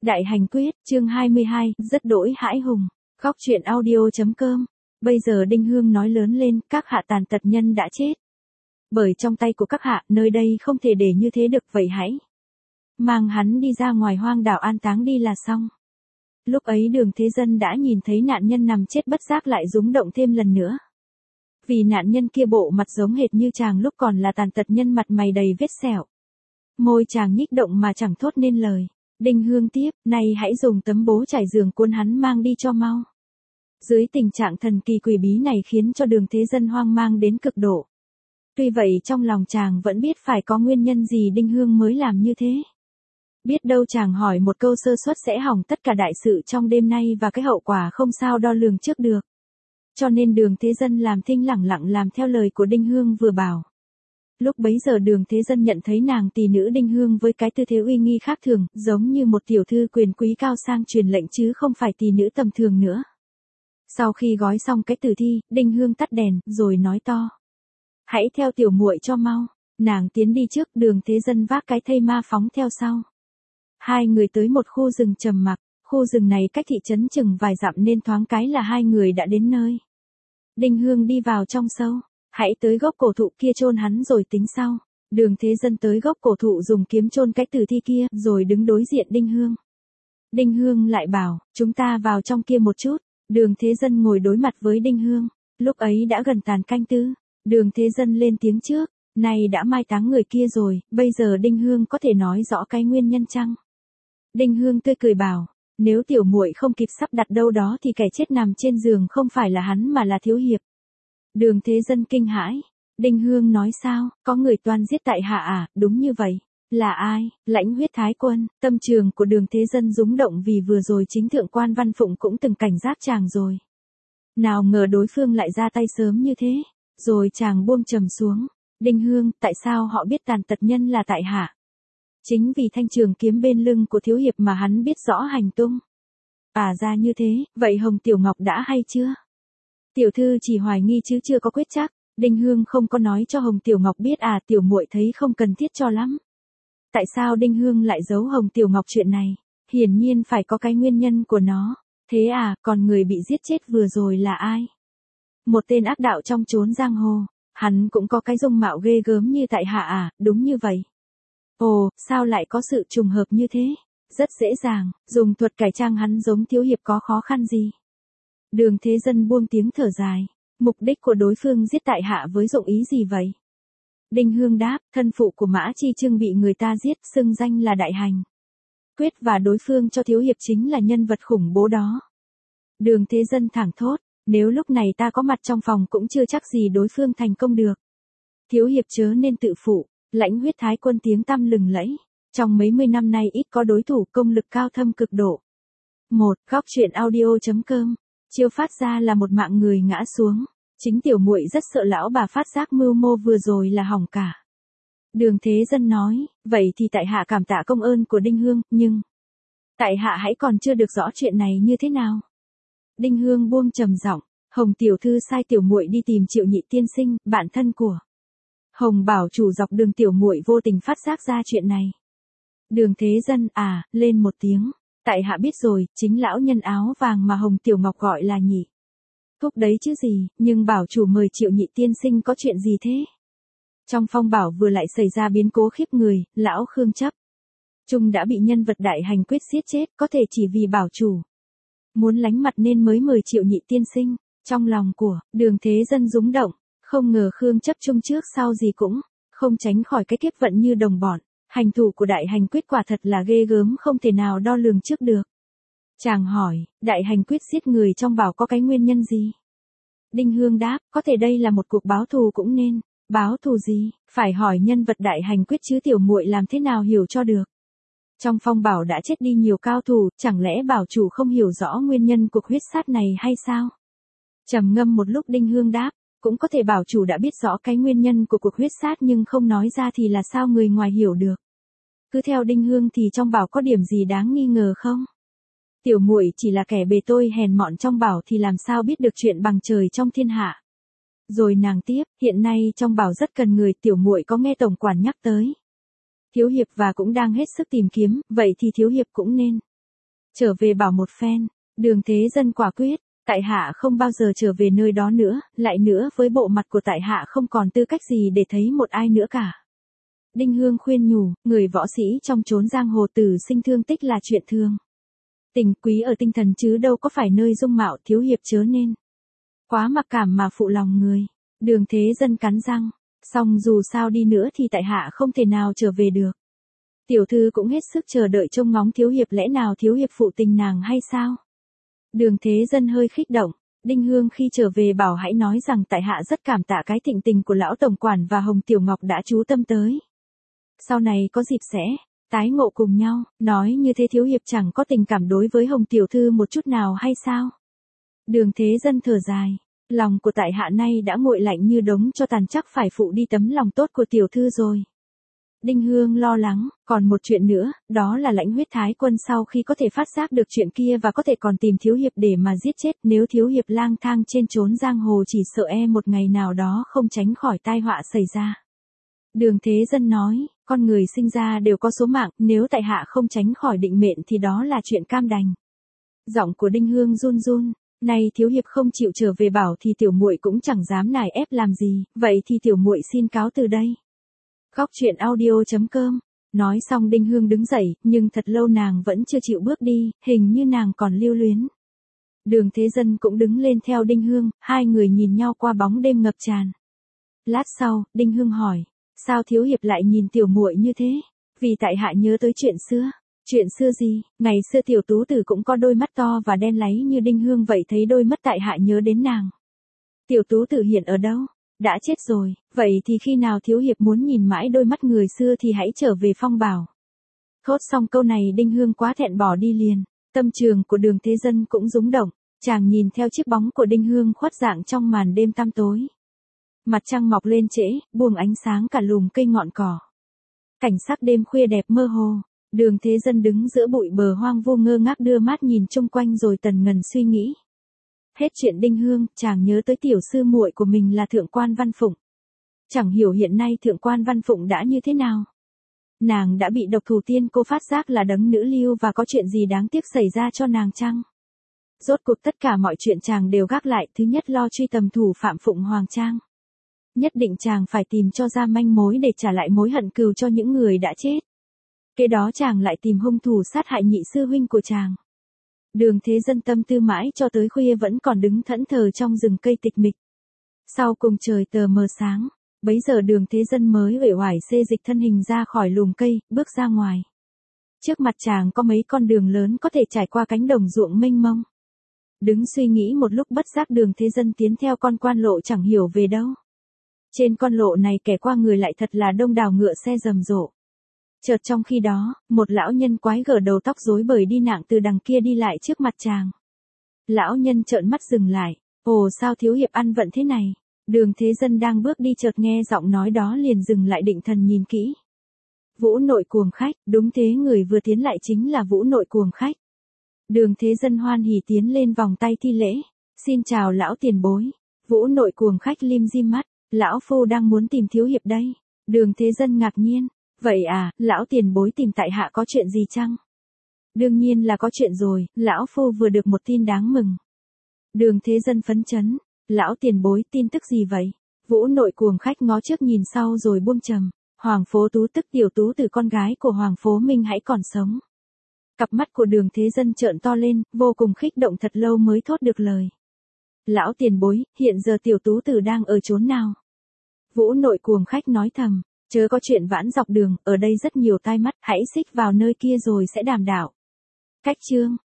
Đại hành quyết, chương 22, rất đỗi hãi hùng. Góc truyện audio.com. Bây giờ Đinh Hương nói lớn lên, các hạ tàn tật nhân đã chết. Bởi trong tay của các hạ, nơi đây không thể để như thế được, vậy hãy mang hắn đi ra ngoài hoang đảo an táng đi là xong. Lúc ấy Đường Thế Dân đã nhìn thấy nạn nhân nằm chết bất giác lại rúng động thêm lần nữa. Vì nạn nhân kia bộ mặt giống hệt như chàng lúc còn là tàn tật nhân, mặt mày đầy vết sẹo. Môi chàng nhích động mà chẳng thốt nên lời. Đinh Hương tiếp, này hãy dùng tấm bố trải giường cuốn hắn mang đi cho mau. Dưới tình trạng thần kỳ quỷ bí này khiến cho Đường Thế Dân hoang mang đến cực độ. Tuy vậy trong lòng chàng vẫn biết phải có nguyên nhân gì Đinh Hương mới làm như thế. Biết đâu chàng hỏi một câu sơ suất sẽ hỏng tất cả đại sự trong đêm nay và cái hậu quả không sao đo lường trước được. Cho nên Đường Thế Dân làm thinh lẳng lặng làm theo lời của Đinh Hương vừa bảo. Lúc bấy giờ Đường Thế Dân nhận thấy nàng tỷ nữ Đinh Hương với cái tư thế uy nghi khác thường, giống như một tiểu thư quyền quý cao sang truyền lệnh chứ không phải tỷ nữ tầm thường nữa. Sau khi gói xong cái tử thi, Đinh Hương tắt đèn, rồi nói to. Hãy theo tiểu muội cho mau. Nàng tiến đi trước, Đường Thế Dân vác cái thây ma phóng theo sau. Hai người tới một khu rừng trầm mặc, khu rừng này cách thị trấn chừng vài dặm nên thoáng cái là hai người đã đến nơi. Đinh Hương đi vào trong sâu. Hãy tới gốc cổ thụ kia chôn hắn rồi tính sau. Đường Thế Dân tới gốc cổ thụ dùng kiếm chôn cái tử thi kia, rồi đứng đối diện Đinh Hương. Đinh Hương lại bảo, chúng ta vào trong kia một chút. Đường Thế Dân ngồi đối mặt với Đinh Hương. Lúc ấy đã gần tàn canh tư. Đường Thế Dân lên tiếng trước, này đã mai táng người kia rồi, bây giờ Đinh Hương có thể nói rõ cái nguyên nhân chăng? Đinh Hương tươi cười bảo, nếu tiểu muội không kịp sắp đặt đâu đó thì kẻ chết nằm trên giường không phải là hắn mà là Thiếu Hiệp. Đường Thế Dân kinh hãi. Đinh Hương nói sao, có người toan giết tại hạ à, đúng như vậy. Là ai? Lãnh Huyết Thái Quân. Tâm trường của Đường Thế Dân rúng động vì vừa rồi chính thượng quan Văn Phụng cũng từng cảnh giác chàng rồi. Nào ngờ đối phương lại ra tay sớm như thế. Rồi chàng buông trầm xuống. Đinh Hương, tại sao họ biết tàn tật nhân là tại hạ? Chính vì thanh trường kiếm bên lưng của Thiếu Hiệp mà hắn biết rõ hành tung. Ra như thế, vậy Hồng Tiểu Ngọc đã hay chưa? Tiểu thư chỉ hoài nghi chứ chưa có quyết chắc. Đinh Hương không có nói cho Hồng Tiểu Ngọc biết tiểu muội thấy không cần thiết cho lắm. Tại sao Đinh Hương lại giấu Hồng Tiểu Ngọc chuyện này? Hiển nhiên phải có cái nguyên nhân của nó. Thế còn người bị giết chết vừa rồi là ai? Một tên ác đạo trong chốn giang hồ. Hắn cũng có cái dung mạo ghê gớm như tại hạ đúng như vậy. Ồ, sao lại có sự trùng hợp như thế? Rất dễ dàng, dùng thuật cải trang hắn giống Thiếu Hiệp có khó khăn gì? Đường Thế Dân buông tiếng thở dài. Mục đích của đối phương giết tại hạ với dụng ý gì vậy? Đinh Hương đáp, thân phụ của Mã Chi Trưng bị người ta giết, xưng danh là Đại Hành Quyết và đối phương cho Thiếu Hiệp chính là nhân vật khủng bố đó. Đường Thế Dân thẳng thốt, nếu lúc này ta có mặt trong phòng cũng chưa chắc gì đối phương thành công được. Thiếu Hiệp chớ nên tự phụ. Lãnh Huyết Thái Quân tiếng tăm lừng lẫy. Trong mấy mươi năm nay ít có đối thủ công lực cao thâm cực độ. Góc truyện audio.com. Chiêu phát ra là một mạng người ngã xuống. Chính tiểu muội rất sợ lão bà phát giác mưu mô vừa rồi là hỏng cả. Đường Thế Dân nói, vậy thì tại hạ cảm tạ công ơn của Đinh Hương, nhưng tại hạ hãy còn chưa được rõ chuyện này như thế nào. Đinh Hương buông trầm giọng, Hồng tiểu thư sai tiểu muội đi tìm Triệu Nhị tiên sinh, bạn thân của Hồng bảo chủ dọc đường, tiểu muội vô tình phát giác ra chuyện này. Đường Thế Dân lên một tiếng. Tại hạ biết rồi, chính lão nhân áo vàng mà Hồng Tiểu Ngọc gọi là Nhị thúc đấy chứ gì, nhưng bảo chủ mời Triệu Nhị tiên sinh có chuyện gì thế? Trong phong bảo vừa lại xảy ra biến cố khiếp người, lão Khương chấp Trung đã bị nhân vật Đại Hành Quyết giết chết, có thể chỉ vì bảo chủ muốn lánh mặt nên mới mời Triệu Nhị tiên sinh. Trong lòng của Đường Thế Dân rúng động, không ngờ Khương chấp Trung trước sau gì cũng không tránh khỏi cái kiếp vận như đồng bọn. Hành thủ của Đại Hành Quyết quả thật là ghê gớm không thể nào đo lường trước được. Chàng hỏi, Đại Hành Quyết giết người trong bảo có cái nguyên nhân gì? Đinh Hương đáp, có thể đây là một cuộc báo thù cũng nên. Báo thù gì? Phải hỏi nhân vật Đại Hành Quyết chứ tiểu muội làm thế nào hiểu cho được. Trong phong bảo đã chết đi nhiều cao thủ, chẳng lẽ bảo chủ không hiểu rõ nguyên nhân cuộc huyết sát này hay sao? Trầm ngâm một lúc Đinh Hương đáp, cũng có thể bảo chủ đã biết rõ cái nguyên nhân của cuộc huyết sát nhưng không nói ra thì là sao người ngoài hiểu được. Cứ theo Đinh Hương thì trong bảo có điểm gì đáng nghi ngờ không? Tiểu muội chỉ là kẻ bề tôi hèn mọn trong bảo thì làm sao biết được chuyện bằng trời trong thiên hạ. Rồi nàng tiếp, hiện nay trong bảo rất cần người, tiểu muội có nghe tổng quản nhắc tới Thiếu Hiệp và cũng đang hết sức tìm kiếm, vậy thì Thiếu Hiệp cũng nên Trở về bảo một phen, Đường Thế Dân quả quyết, tại hạ không bao giờ trở về nơi đó nữa, lại nữa với bộ mặt của tại hạ không còn tư cách gì để thấy một ai nữa cả. Đinh Hương khuyên nhủ, người võ sĩ trong chốn giang hồ tử sinh thương tích là chuyện thường. Tình quý ở tinh thần chứ đâu có phải nơi dung mạo, thiếu hiệp chớ nên quá mặc cảm mà phụ lòng người. Đường Thế Dân cắn răng, song dù sao đi nữa thì tại hạ không thể nào trở về được. Tiểu thư cũng hết sức chờ đợi trông ngóng thiếu hiệp, lẽ nào thiếu hiệp phụ tình nàng hay sao? Đường Thế Dân hơi khích động, Đinh Hương khi trở về bảo hãy nói rằng tại hạ rất cảm tạ cái thịnh tình của lão tổng quản và Hồng Tiểu Ngọc đã chú tâm tới. Sau này có dịp sẽ tái ngộ cùng nhau, nói như thế thiếu hiệp chẳng có tình cảm đối với Hồng Tiểu Thư một chút nào hay sao? Đường Thế Dân thở dài, lòng của tại hạ nay đã nguội lạnh như đống cho tàn, chắc phải phụ đi tấm lòng tốt của Tiểu Thư rồi. Đinh Hương lo lắng, còn một chuyện nữa, đó là Lãnh Huyết Thái Quân sau khi có thể phát giác được chuyện kia và có thể còn tìm thiếu hiệp để mà giết chết, nếu thiếu hiệp lang thang trên chốn giang hồ chỉ sợ một ngày nào đó không tránh khỏi tai họa xảy ra. Đường Thế Dân nói, con người sinh ra đều có số mạng, nếu tại hạ không tránh khỏi định mệnh thì đó là chuyện cam đành. Giọng của Đinh Hương run run, này thiếu hiệp không chịu trở về bảo thì tiểu muội cũng chẳng dám nài ép làm gì, vậy thì tiểu muội xin cáo từ đây. Góc truyện audio.com. Nói xong Đinh Hương đứng dậy, nhưng thật lâu nàng vẫn chưa chịu bước đi, hình như nàng còn lưu luyến. Đường Thế Dân cũng đứng lên theo Đinh Hương, hai người nhìn nhau qua bóng đêm ngập tràn. Lát sau, Đinh Hương hỏi, sao thiếu hiệp lại nhìn tiểu muội như thế? Vì tại hạ nhớ tới chuyện xưa. Chuyện xưa gì? Ngày xưa tiểu tú tử cũng có đôi mắt to và đen láy như Đinh Hương vậy, thấy đôi mắt tại hạ nhớ đến nàng. Tiểu tú tử hiện ở đâu? Đã chết rồi, vậy thì khi nào thiếu hiệp muốn nhìn mãi đôi mắt người xưa thì hãy trở về Phong Bảo. Thốt xong câu này Đinh Hương quá thẹn bỏ đi liền, tâm trường của Đường Thế Dân cũng rúng động, chàng nhìn theo chiếc bóng của Đinh Hương khuất dạng trong màn đêm tăm tối. Mặt trăng mọc lên trễ, buông ánh sáng cả lùm cây ngọn cỏ. Cảnh sắc đêm khuya đẹp mơ hồ, Đường Thế Dân đứng giữa bụi bờ hoang vu ngơ ngác đưa mắt nhìn chung quanh rồi tần ngần suy nghĩ. Hết chuyện Đinh Hương, chàng nhớ tới tiểu sư muội của mình là Thượng quan Văn Phụng. Chẳng hiểu hiện nay Thượng quan Văn Phụng đã như thế nào. Nàng đã bị độc thủ tiên cô phát giác là đấng nữ lưu và có chuyện gì đáng tiếc xảy ra cho nàng chăng? Rốt cuộc tất cả mọi chuyện chàng đều gác lại, thứ nhất lo truy tầm thủ phạm Phụng Hoàng Trang. Nhất định chàng phải tìm cho ra manh mối để trả lại mối hận cừu cho những người đã chết. Kế đó chàng lại tìm hung thủ sát hại nhị sư huynh của chàng. Đường Thế Dân tâm tư mãi cho tới khuya vẫn còn đứng thẫn thờ trong rừng cây tịch mịch. Sau cùng trời tờ mờ sáng, bấy giờ Đường Thế Dân mới uể oải xê dịch thân hình ra khỏi lùm cây, bước ra ngoài. Trước mặt chàng có mấy con đường lớn có thể trải qua cánh đồng ruộng mênh mông. Đứng suy nghĩ một lúc bất giác Đường Thế Dân tiến theo con quan lộ chẳng hiểu về đâu. Trên con lộ này kẻ qua người lại thật là đông đảo ngựa xe rầm rộ. Chợt trong khi đó, một lão nhân quái gở đầu tóc rối bời đi nạng từ đằng kia đi lại trước mặt chàng. Lão nhân trợn mắt dừng lại, ồ sao thiếu hiệp ăn vận thế này? Đường Thế Dân đang bước đi chợt nghe giọng nói đó liền dừng lại định thần nhìn kỹ. Vũ Nội Cuồng Khách, đúng thế, người vừa tiến lại chính là Vũ Nội Cuồng Khách. Đường Thế Dân hoan hỉ tiến lên vòng tay thi lễ, xin chào lão tiền bối. Vũ Nội Cuồng Khách lim dim mắt, lão phu đang muốn tìm thiếu hiệp đây. Đường Thế Dân ngạc nhiên. Vậy à, lão tiền bối tìm tại hạ có chuyện gì chăng? Đương nhiên là có chuyện rồi, lão phu vừa được một tin đáng mừng. Đường Thế Dân phấn chấn, lão tiền bối tin tức gì vậy? Vũ Nội Cuồng Khách ngó trước nhìn sau rồi buông trầm, Hoàng Phố Tú tức tiểu tú từ con gái của Hoàng Phố Minh hãy còn sống. Cặp mắt của Đường Thế Dân trợn to lên, vô cùng kích động thật lâu mới thốt được lời. Lão tiền bối, hiện giờ tiểu tú tử đang ở chốn nào? Vũ Nội Cuồng Khách nói thầm. Chớ có chuyện vãn dọc đường, ở đây rất nhiều tai mắt, hãy xích vào nơi kia rồi sẽ đàm đạo. Cách chương